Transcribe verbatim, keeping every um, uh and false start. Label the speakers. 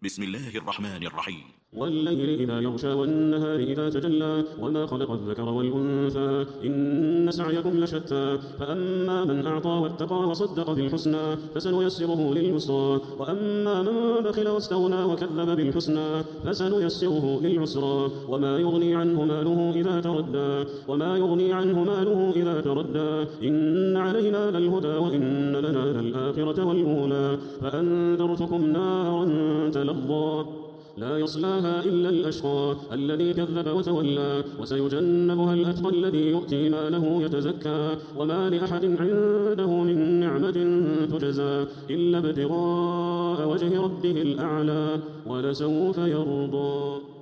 Speaker 1: بسم الله الرحمن الرحيم.
Speaker 2: والليل إذا يغشى والنهار إذا تجلى وما خلق الذكر والأنثى إن سعيكم لشتى فأما من أعطى واتقى وصدق بالحسنى فسنيسره لليسرى وأما من بخل واستغنى وكذب بالحسنى فسنيسره للعسرى وما يغني عنه ماله إذا تردى وما يغني عنه ماله إذا تردى إن علينا للهدى وإن لنا للآخرة والأولى فأنذرتكم نارا تلظى لا يصلاها إلا الأشقى الذي كذب وتولى وسيجنبها الأتقى الذي يؤتي ماله يتزكى وما لأحد عنده من نعمة تجزى إلا ابتغاء وجه ربه الأعلى ولسوف يرضى.